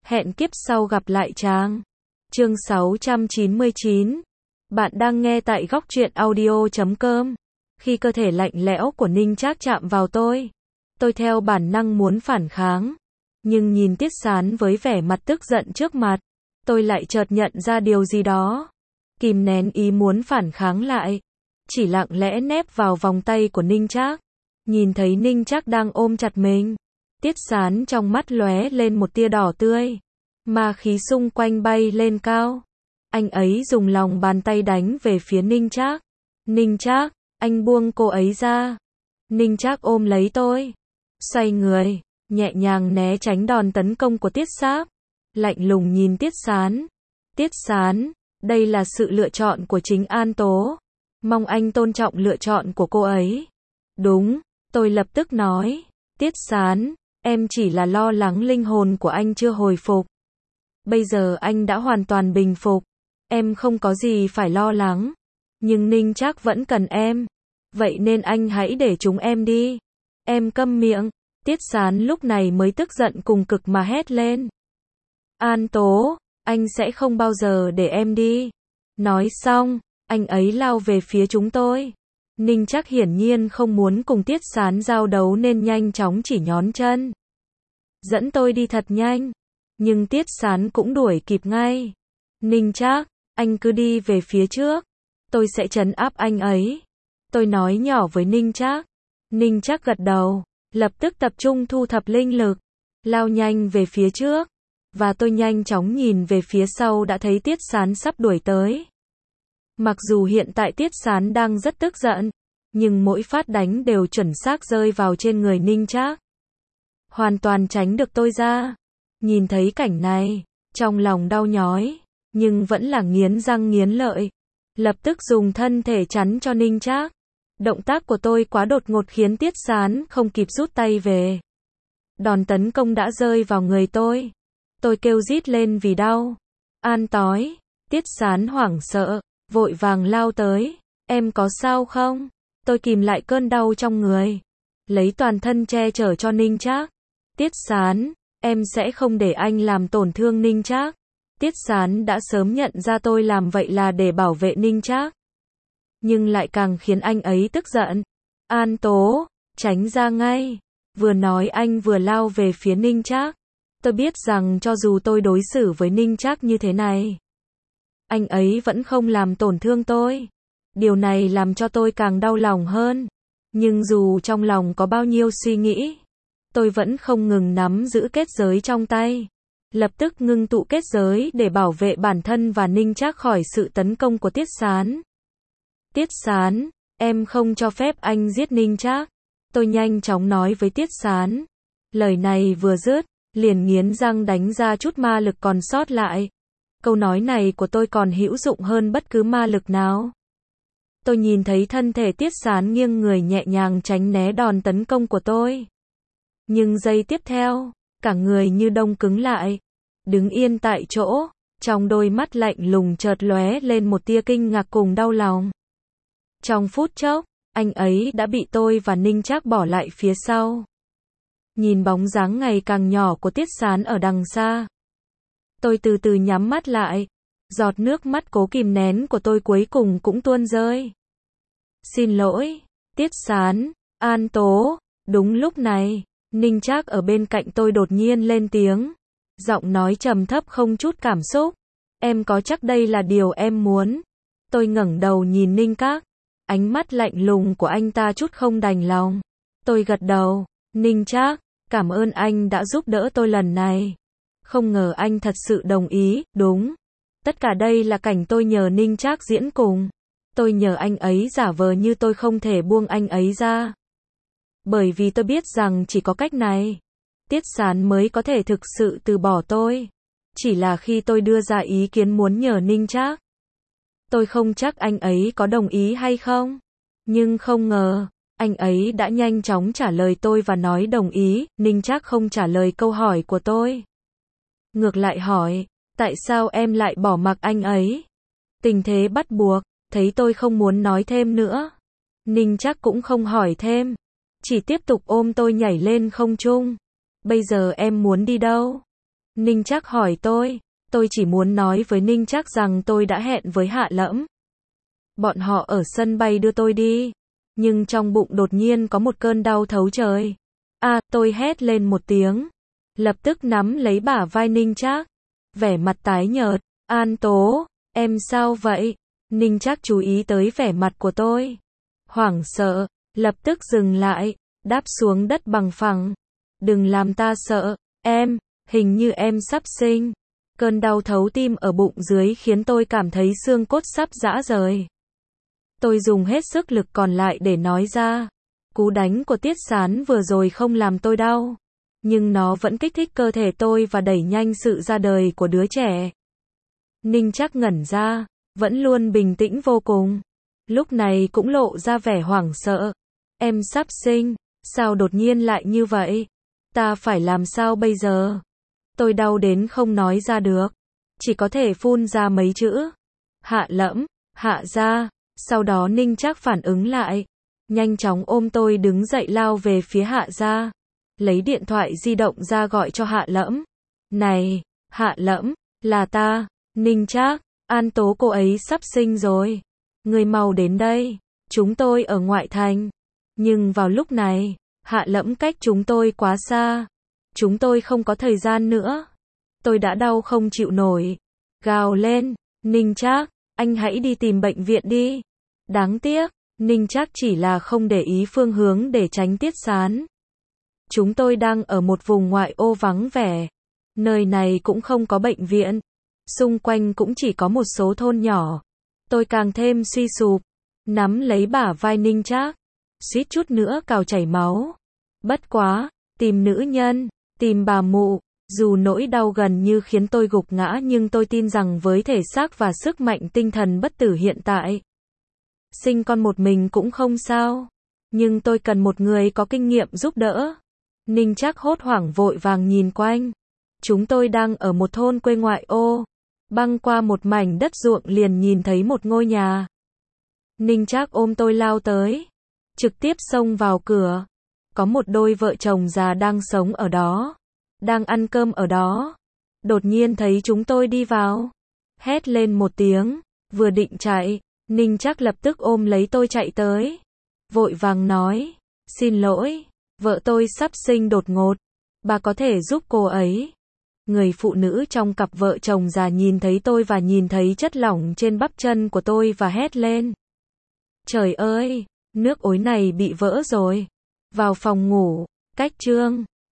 Hẹn kiếp sau gặp lại chàng. Chương 699. Bạn đang nghe tại góc truyện audio.com. Khi cơ thể lạnh lẽo của Ninh Trác chạm vào tôi theo bản năng muốn phản kháng. Nhưng nhìn Tiết Sán với vẻ mặt tức giận trước mặt, tôi lại chợt nhận ra điều gì đó. Kìm nén ý muốn phản kháng lại, chỉ lặng lẽ nép vào vòng tay của Ninh Trác. Nhìn thấy Ninh Trác đang ôm chặt mình, Tiết Sán trong mắt lóe lên một tia đỏ tươi, ma khí xung quanh bay lên cao. Anh ấy dùng lòng bàn tay đánh về phía Ninh Trác. Ninh Trác, anh buông cô ấy ra. Ninh Trác ôm lấy tôi, xoay người, nhẹ nhàng né tránh đòn tấn công của Tiết Sáp. Lạnh lùng nhìn Tiết Sán. Tiết Sán, đây là sự lựa chọn của chính An Tố. Mong anh tôn trọng lựa chọn của cô ấy. Đúng, tôi lập tức nói. Tiết Sán, em chỉ là lo lắng linh hồn của anh chưa hồi phục. Bây giờ anh đã hoàn toàn bình phục. Em không có gì phải lo lắng. Nhưng Ninh Trác vẫn cần em. Vậy nên anh hãy để chúng em đi. Em câm miệng. Tiết Sán lúc này mới tức giận cùng cực mà hét lên. An Tố, anh sẽ không bao giờ để em đi. Nói xong, anh ấy lao về phía chúng tôi. Ninh Trác hiển nhiên không muốn cùng Tiết Sán giao đấu nên nhanh chóng chỉ nhón chân. Dẫn tôi đi thật nhanh. Nhưng Tiết Sán cũng đuổi kịp ngay. Ninh Trác, anh cứ đi về phía trước. Tôi sẽ trấn áp anh ấy. Tôi nói nhỏ với Ninh Trác. Ninh Trác gật đầu, lập tức tập trung thu thập linh lực, lao nhanh về phía trước. Và tôi nhanh chóng nhìn về phía sau đã thấy Tiết Sán sắp đuổi tới. Mặc dù hiện tại Tiết Sán đang rất tức giận, nhưng mỗi phát đánh đều chuẩn xác rơi vào trên người Ninh Trác. Hoàn toàn tránh được tôi ra. Nhìn thấy cảnh này, trong lòng đau nhói, nhưng vẫn là nghiến răng nghiến lợi. Lập tức dùng thân thể chắn cho Ninh Trác. Động tác của tôi quá đột ngột khiến Tiết Sán không kịp rút tay về. Đòn tấn công đã rơi vào người tôi. Tôi kêu rít lên vì đau. An tói. Tiết Sán hoảng sợ, vội vàng lao tới. Em có sao không? Tôi kìm lại cơn đau trong người, lấy toàn thân che chở cho Ninh Trác. Tiết Sán, em sẽ không để anh làm tổn thương Ninh Trác. Tiết Sán đã sớm nhận ra tôi làm vậy là để bảo vệ Ninh Trác, nhưng lại càng khiến anh ấy tức giận. An Tố, tránh ra ngay. Vừa nói anh vừa lao về phía Ninh Trác. Tôi biết rằng cho dù tôi đối xử với Ninh Trác như thế này, anh ấy vẫn không làm tổn thương tôi. Điều này làm cho tôi càng đau lòng hơn. Nhưng dù trong lòng có bao nhiêu suy nghĩ, tôi vẫn không ngừng nắm giữ kết giới trong tay. Lập tức ngưng tụ kết giới để bảo vệ bản thân và Ninh Trác khỏi sự tấn công của Tiết Sán. Tiết Sán, em không cho phép anh giết Ninh Trác. Tôi nhanh chóng nói với Tiết Sán. Lời này vừa dứt, liền nghiến răng đánh ra chút ma lực còn sót lại. Câu nói này của tôi còn hữu dụng hơn bất cứ ma lực nào. Tôi nhìn thấy thân thể Tiết Sán nghiêng người nhẹ nhàng tránh né đòn tấn công của tôi. Nhưng giây tiếp theo, cả người như đông cứng lại, đứng yên tại chỗ, trong đôi mắt lạnh lùng chợt lóe lên một tia kinh ngạc cùng đau lòng. Trong phút chốc, anh ấy đã bị tôi và Ninh Trác bỏ lại phía sau. Nhìn bóng dáng ngày càng nhỏ của Tiết Sán ở đằng xa, tôi từ từ nhắm mắt lại. Giọt nước mắt cố kìm nén của tôi cuối cùng cũng tuôn rơi. Xin lỗi, Tiết Sán, An Tố. Đúng lúc này, Ninh Trác ở bên cạnh tôi đột nhiên lên tiếng. Giọng nói trầm thấp không chút cảm xúc. Em có chắc đây là điều em muốn? Tôi ngẩng đầu nhìn Ninh Trác. Ánh mắt lạnh lùng của anh ta chút không đành lòng. Tôi gật đầu. Ninh Trác, cảm ơn anh đã giúp đỡ tôi lần này. Không ngờ anh thật sự đồng ý, đúng. Tất cả đây là cảnh tôi nhờ Ninh Trác diễn cùng. Tôi nhờ anh ấy giả vờ như tôi không thể buông anh ấy ra. Bởi vì tôi biết rằng chỉ có cách này, Tiết Sán mới có thể thực sự từ bỏ tôi. Chỉ là khi tôi đưa ra ý kiến muốn nhờ Ninh Trác, tôi không chắc anh ấy có đồng ý hay không. Nhưng không ngờ, anh ấy đã nhanh chóng trả lời tôi và nói đồng ý. Ninh Trác không trả lời câu hỏi của tôi. Ngược lại hỏi, tại sao em lại bỏ mặc anh ấy? Tình thế bắt buộc, thấy tôi không muốn nói thêm nữa. Ninh Trác cũng không hỏi thêm, chỉ tiếp tục ôm tôi nhảy lên không trung. Bây giờ em muốn đi đâu? Ninh Trác hỏi tôi chỉ muốn nói với Ninh Trác rằng tôi đã hẹn với Hạ Lẫm. Bọn họ ở sân bay đưa tôi đi, nhưng trong bụng đột nhiên có một cơn đau thấu trời. Tôi hét lên một tiếng, lập tức nắm lấy bả vai Ninh Trác, vẻ mặt tái nhợt. An Tố, em sao vậy? Ninh Trác chú ý tới vẻ mặt của tôi, hoảng sợ, lập tức dừng lại, đáp xuống đất bằng phẳng. Đừng làm ta sợ, hình như em sắp sinh. Cơn đau thấu tim ở bụng dưới khiến tôi cảm thấy xương cốt sắp giã rời. Tôi dùng hết sức lực còn lại để nói ra. Cú đánh của Tiết Sán vừa rồi không làm tôi đau, nhưng nó vẫn kích thích cơ thể tôi và đẩy nhanh sự ra đời của đứa trẻ. Ninh Trác ngẩn ra, vẫn luôn bình tĩnh vô cùng, lúc này cũng lộ ra vẻ hoảng sợ. Em sắp sinh, sao đột nhiên lại như vậy? Ta phải làm sao bây giờ? Tôi đau đến không nói ra được, chỉ có thể phun ra mấy chữ. Hạ Lẫm, Hạ gia. Sau đó Ninh Trác phản ứng lại, nhanh chóng ôm tôi đứng dậy lao về phía Hạ gia, lấy điện thoại di động ra gọi cho Hạ Lẫm. Này, Hạ Lẫm, là ta, Ninh Trác, An Tố cô ấy sắp sinh rồi. Người mau đến đây, chúng tôi ở ngoại thành. Nhưng vào lúc này, Hạ Lẫm cách chúng tôi quá xa. Chúng tôi không có thời gian nữa. Tôi đã đau không chịu nổi. Gào lên, Ninh Trác, anh hãy đi tìm bệnh viện đi. Đáng tiếc, Ninh Trác chỉ là không để ý phương hướng để tránh Tiết Sán. Chúng tôi đang ở một vùng ngoại ô vắng vẻ. Nơi này cũng không có bệnh viện. Xung quanh cũng chỉ có một số thôn nhỏ. Tôi càng thêm suy sụp, nắm lấy bả vai Ninh Trác, suýt chút nữa cào chảy máu. Bất quá, tìm nữ nhân, tìm bà mụ, dù nỗi đau gần như khiến tôi gục ngã nhưng tôi tin rằng với thể xác và sức mạnh tinh thần bất tử hiện tại, sinh con một mình cũng không sao. Nhưng tôi cần một người có kinh nghiệm giúp đỡ. Ninh Trác hốt hoảng vội vàng nhìn quanh. Chúng tôi đang ở một thôn quê ngoại ô. Băng qua một mảnh đất ruộng liền nhìn thấy một ngôi nhà. Ninh Trác ôm tôi lao tới, trực tiếp xông vào cửa. Có một đôi vợ chồng già đang sống ở đó, đang ăn cơm ở đó. Đột nhiên thấy chúng tôi đi vào, hét lên một tiếng, vừa định chạy, Ninh Trác lập tức ôm lấy tôi chạy tới, vội vàng nói, xin lỗi, vợ tôi sắp sinh đột ngột, bà có thể giúp cô ấy. Người phụ nữ trong cặp vợ chồng già nhìn thấy tôi và nhìn thấy chất lỏng trên bắp chân của tôi và hét lên. Trời ơi, nước ối này bị vỡ rồi. Vào phòng ngủ, cách chương